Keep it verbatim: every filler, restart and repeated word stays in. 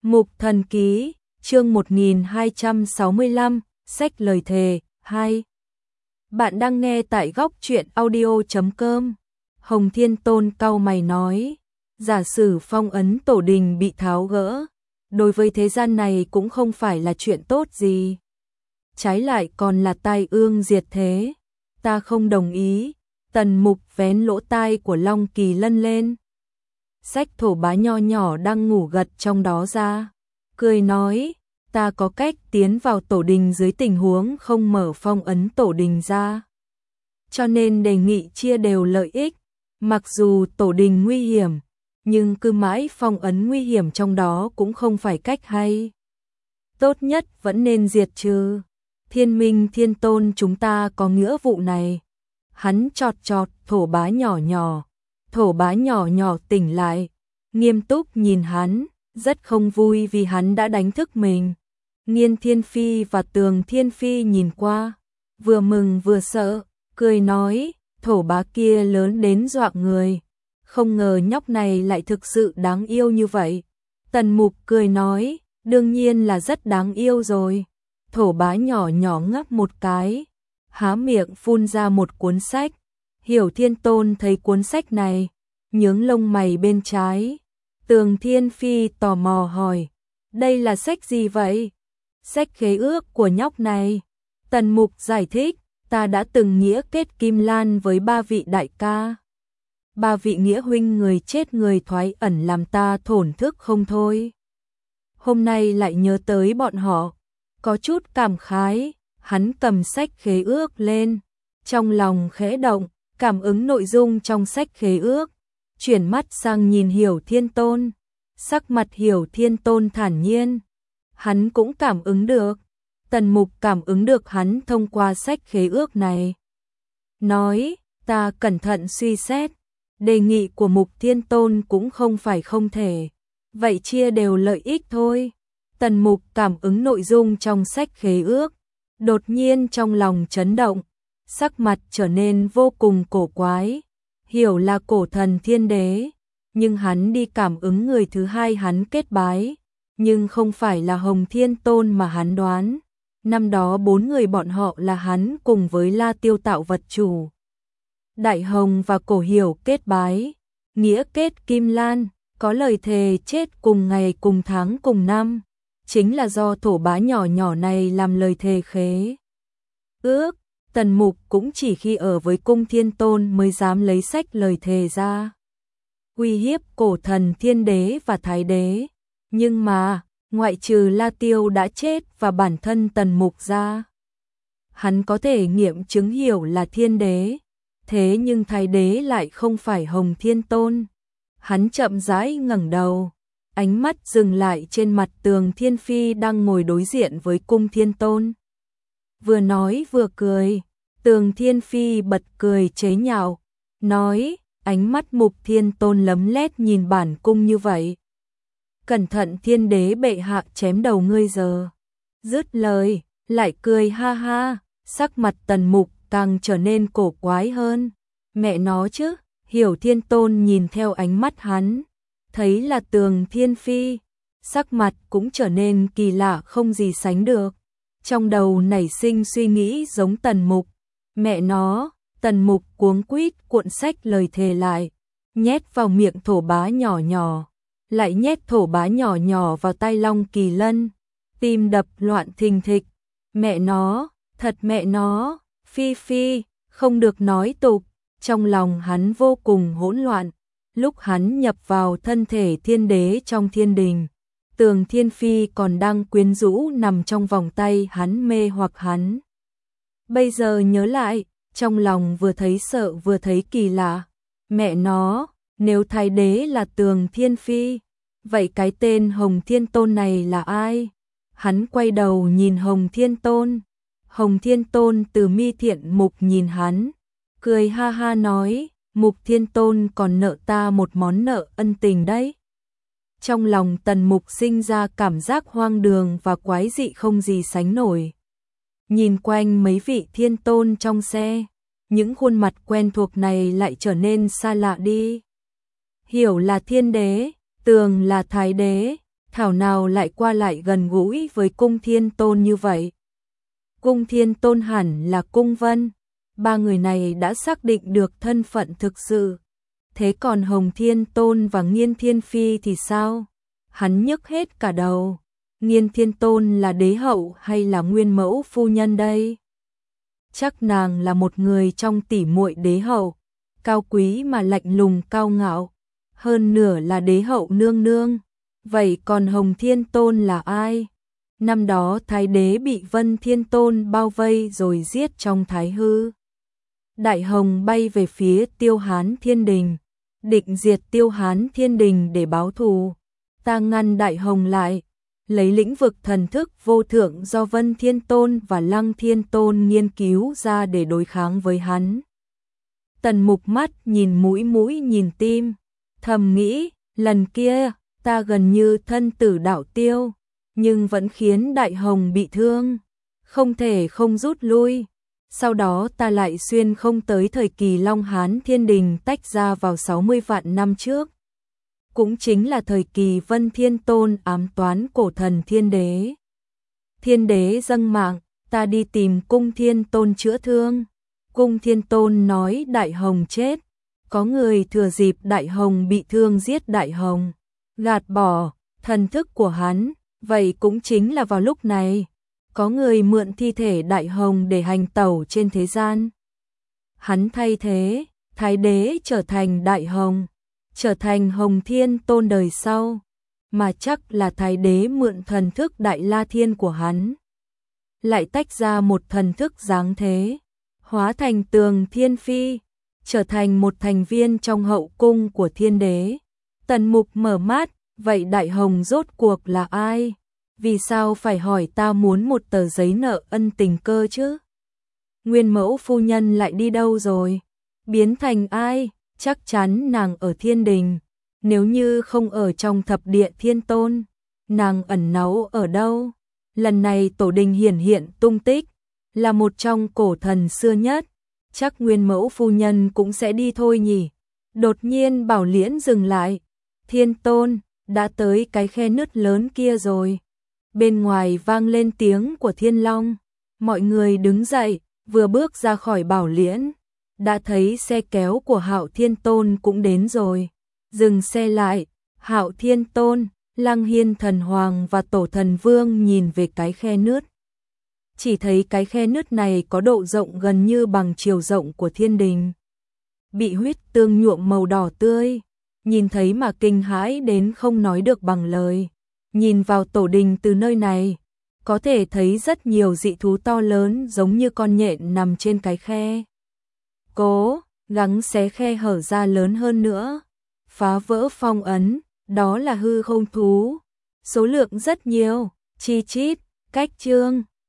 Mục Thần Ký, chương một nghìn hai trăm sáu mươi lăm, sách lời thề, hai. Bạn đang nghe tại góc truyện audio chấm com. Hồng Thiên Tôn cau mày nói, giả sử phong ấn tổ đình bị tháo gỡ, đối với thế gian này cũng không phải là chuyện tốt gì. Trái lại còn là tai ương diệt thế. Ta không đồng ý. Tần Mục vén lỗ tai của Long Kỳ Lân lên. Sách thổ bá nho nhỏ đang ngủ gật trong đó ra, cười nói, ta có cách tiến vào tổ đình dưới tình huống không mở phong ấn tổ đình ra. Cho nên đề nghị chia đều lợi ích, mặc dù tổ đình nguy hiểm, nhưng cứ mãi phong ấn nguy hiểm trong đó cũng không phải cách hay. Tốt nhất vẫn nên diệt trừ. Thiên Minh Thiên Tôn chúng ta có nghĩa vụ này. Hắn chọt chọt thổ bá nhỏ nhỏ. Thổ bá nhỏ nhỏ tỉnh lại, nghiêm túc nhìn hắn, rất không vui vì hắn đã đánh thức mình. Nghiên Thiên Phi và Tường Thiên Phi nhìn qua, vừa mừng vừa sợ, cười nói, thổ bá kia lớn đến dọa người. Không ngờ nhóc này lại thực sự đáng yêu như vậy. Tần Mục cười nói, đương nhiên là rất đáng yêu rồi. Thổ bá nhỏ nhỏ ngáp một cái, há miệng phun ra một cuốn sách. Hiểu Thiên Tôn thấy cuốn sách này, nhướng lông mày bên trái. Tường Thiên Phi tò mò hỏi, đây là sách gì vậy? Sách khế ước của nhóc này. Tần Mục giải thích, ta đã từng nghĩa kết Kim Lan với ba vị đại ca. Ba vị nghĩa huynh người chết người thoái ẩn làm ta thổn thức không thôi. Hôm nay lại nhớ tới bọn họ, có chút cảm khái, hắn cầm sách khế ước lên, trong lòng khẽ động, cảm ứng nội dung trong sách khế ước, chuyển mắt sang nhìn Hiểu Thiên Tôn, sắc mặt Hiểu Thiên Tôn thản nhiên, hắn cũng cảm ứng được, Tần Mục cảm ứng được hắn thông qua sách khế ước này. Nói, ta cẩn thận suy xét, đề nghị của Mục Thiên Tôn cũng không phải không thể, vậy chia đều lợi ích thôi. Tần Mục cảm ứng nội dung trong sách khế ước, đột nhiên trong lòng chấn động, sắc mặt trở nên vô cùng cổ quái. Hiểu là cổ thần thiên đế, nhưng hắn đi cảm ứng người thứ hai hắn kết bái, nhưng không phải là Hồng Thiên Tôn mà hắn đoán. Năm đó bốn người bọn họ là hắn cùng với La Tiêu tạo vật chủ. Đại Hồng và Cổ Hiểu kết bái, nghĩa kết Kim Lan, có lời thề chết cùng ngày cùng tháng cùng năm, chính là do thổ bá nhỏ nhỏ này làm lời thề khế ước. Tần Mục cũng chỉ khi ở với cung Thiên Tôn mới dám lấy sách lời thề ra, uy hiếp cổ thần thiên đế và thái đế. Nhưng mà, ngoại trừ La Tiêu đã chết và bản thân Tần Mục ra, hắn có thể nghiệm chứng Hiểu là thiên đế, thế nhưng thái đế lại không phải Hồng Thiên Tôn. Hắn chậm rãi ngẩng đầu, ánh mắt dừng lại trên mặt Tường Thiên Phi đang ngồi đối diện với cung Thiên Tôn. Vừa nói vừa cười, Tường Thiên Phi bật cười chế nhạo, nói, ánh mắt Mục Thiên Tôn lấm lét nhìn bản cung như vậy. Cẩn thận thiên đế bệ hạ chém đầu ngươi giờ. Dứt lời, lại cười ha ha, sắc mặt Tần Mục càng trở nên cổ quái hơn. Mẹ nó chứ, Hiểu Thiên Tôn nhìn theo ánh mắt hắn, thấy là Tường Thiên Phi, sắc mặt cũng trở nên kỳ lạ không gì sánh được. Trong đầu nảy sinh suy nghĩ giống Tần Mục, mẹ nó. Tần Mục cuống quýt cuộn sách lời thề lại, nhét vào miệng thổ bá nhỏ nhỏ, lại nhét thổ bá nhỏ nhỏ vào tay Long Kỳ Lân, tim đập loạn thình thịch. Mẹ nó, thật mẹ nó, Phi Phi, không được nói tục. Trong lòng hắn vô cùng hỗn loạn, lúc hắn nhập vào thân thể thiên đế trong thiên đình, Tường Thiên Phi còn đang quyến rũ nằm trong vòng tay hắn mê hoặc hắn. Bây giờ nhớ lại, trong lòng vừa thấy sợ vừa thấy kỳ lạ. Mẹ nó, nếu thái đế là Tường Thiên Phi, vậy cái tên Hồng Thiên Tôn này là ai? Hắn quay đầu nhìn Hồng Thiên Tôn. Hồng Thiên Tôn từ mi thiện mục nhìn hắn, cười ha ha nói, Mục Thiên Tôn còn nợ ta một món nợ ân tình đấy. Trong lòng Tần Mục sinh ra cảm giác hoang đường và quái dị không gì sánh nổi. Nhìn quanh mấy vị thiên tôn trong xe, những khuôn mặt quen thuộc này lại trở nên xa lạ đi. Hiểu là thiên đế, Tường là thái đế, thảo nào lại qua lại gần gũi với Cung Thiên Tôn như vậy. Cung Thiên Tôn hẳn là Cung Vân, ba người này đã xác định được thân phận thực sự. Thế còn Hồng Thiên Tôn và Nghiên Thiên Phi thì sao? Hắn nhức hết cả đầu. Nghiên Thiên Tôn là đế hậu hay là nguyên mẫu phu nhân đây? Chắc nàng là một người trong tỷ muội đế hậu, cao quý mà lạnh lùng cao ngạo, hơn nửa là đế hậu nương nương. Vậy còn Hồng Thiên Tôn là ai? Năm đó Thái đế bị Vân Thiên Tôn bao vây rồi giết trong Thái hư. Đại Hồng bay về phía Tiêu Hán Thiên Đình, định diệt Tiêu Hán Thiên Đình để báo thù. Ta ngăn Đại Hồng lại, lấy lĩnh vực thần thức vô thượng do Vân Thiên Tôn và Lăng Thiên Tôn nghiên cứu ra để đối kháng với hắn. Tần Mục mắt nhìn mũi mũi nhìn tim, thầm nghĩ, lần kia ta gần như thân tử đạo tiêu, nhưng vẫn khiến Đại Hồng bị thương, không thể không rút lui. Sau đó ta lại xuyên không tới thời kỳ Long Hán Thiên Đình tách ra vào sáu mươi vạn năm trước. Cũng chính là thời kỳ Vân Thiên Tôn ám toán cổ thần Thiên Đế. Thiên Đế dâng mạng, ta đi tìm Cung Thiên Tôn chữa thương. Cung Thiên Tôn nói Đại Hồng chết, có người thừa dịp Đại Hồng bị thương giết Đại Hồng, gạt bỏ thần thức của hắn. Vậy cũng chính là vào lúc này, có người mượn thi thể Đại Hồng để hành tẩu trên thế gian. Hắn thay thế, Thái đế trở thành Đại Hồng, trở thành Hồng Thiên Tôn đời sau, mà chắc là Thái đế mượn thần thức Đại La Thiên của hắn, lại tách ra một thần thức giáng thế, hóa thành Tường Thiên Phi, trở thành một thành viên trong hậu cung của Thiên đế. Tần Mục mở mắt, vậy Đại Hồng rốt cuộc là ai? Vì sao phải hỏi ta muốn một tờ giấy nợ ân tình cơ chứ? Nguyên mẫu phu nhân lại đi đâu rồi? Biến thành ai? Chắc chắn nàng ở Thiên Đình. Nếu như không ở trong thập địa Thiên Tôn, nàng ẩn náu ở đâu? Lần này tổ đình hiển hiện tung tích, là một trong cổ thần xưa nhất. Chắc nguyên mẫu phu nhân cũng sẽ đi thôi nhỉ? Đột nhiên Bảo Liễn dừng lại. Thiên Tôn, đã tới cái khe nứt lớn kia rồi. Bên ngoài vang lên tiếng của Thiên Long. Mọi người đứng dậy, vừa bước ra khỏi Bảo Liễn, đã thấy xe kéo của Hạo Thiên Tôn cũng đến rồi. Dừng xe lại, Hạo Thiên Tôn, Lăng Hiên Thần Hoàng và Tổ Thần Vương nhìn về cái khe nứt. Chỉ thấy cái khe nứt này có độ rộng gần như bằng chiều rộng của Thiên Đình, bị huyết tương nhuộm màu đỏ tươi, nhìn thấy mà kinh hãi đến không nói được bằng lời. Nhìn vào tổ đình từ nơi này, có thể thấy rất nhiều dị thú to lớn giống như con nhện nằm trên cái khe. Cố gắng xé khe hở ra lớn hơn nữa, phá vỡ phong ấn, đó là hư không thú, số lượng rất nhiều, chi chít, cách chương.